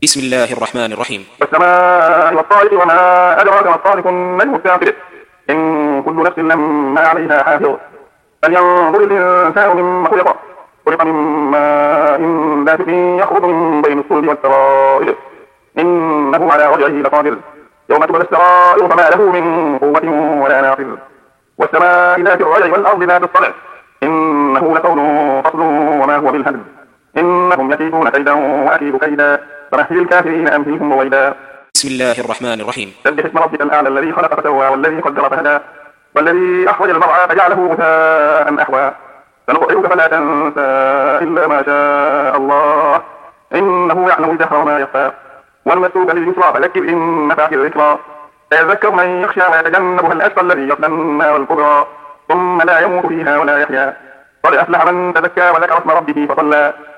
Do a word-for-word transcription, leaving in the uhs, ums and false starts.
بسم الله الرحمن الرحيم. والسماء والطارق وما أدراك ما الطارق النجم الثاقب إن كل نفس لما عليها حافظ فلينظر الإنسان مما خلق خلق من ماء دافق يخرج من بين الصلب والترائب إنه على رجعه لقادر يوم تبلى السرائر فما له من قوة ولا ناصر والسماء ذات الرجع والأرض ذات الصدع إنه لقول فصل وما هو بالهزل إنهم يكيدون كيدا وأكيد كيدا فمهل الكافرين أمهلهم رويدا. بسم الله الرحمن الرحيم. سبح اسم ربك الأعلى الذي خلق فسوى والذي قدر فهدى والذي أخرج المرعى فجعله غثاء أحوى سنقرئك فلا تنسى إلا ما شاء الله إنه يعلم الجهر وما يخفى ونمسوك لليسرى فذكر إن نفعت الذكرى سيذكر من يخشى ويتجنبها الأشقى الذي يصلى النار الكبرى ثم لا يموت فيها ولا يحيا قد أفلح من تزكى وذكر اسم ربه فصلى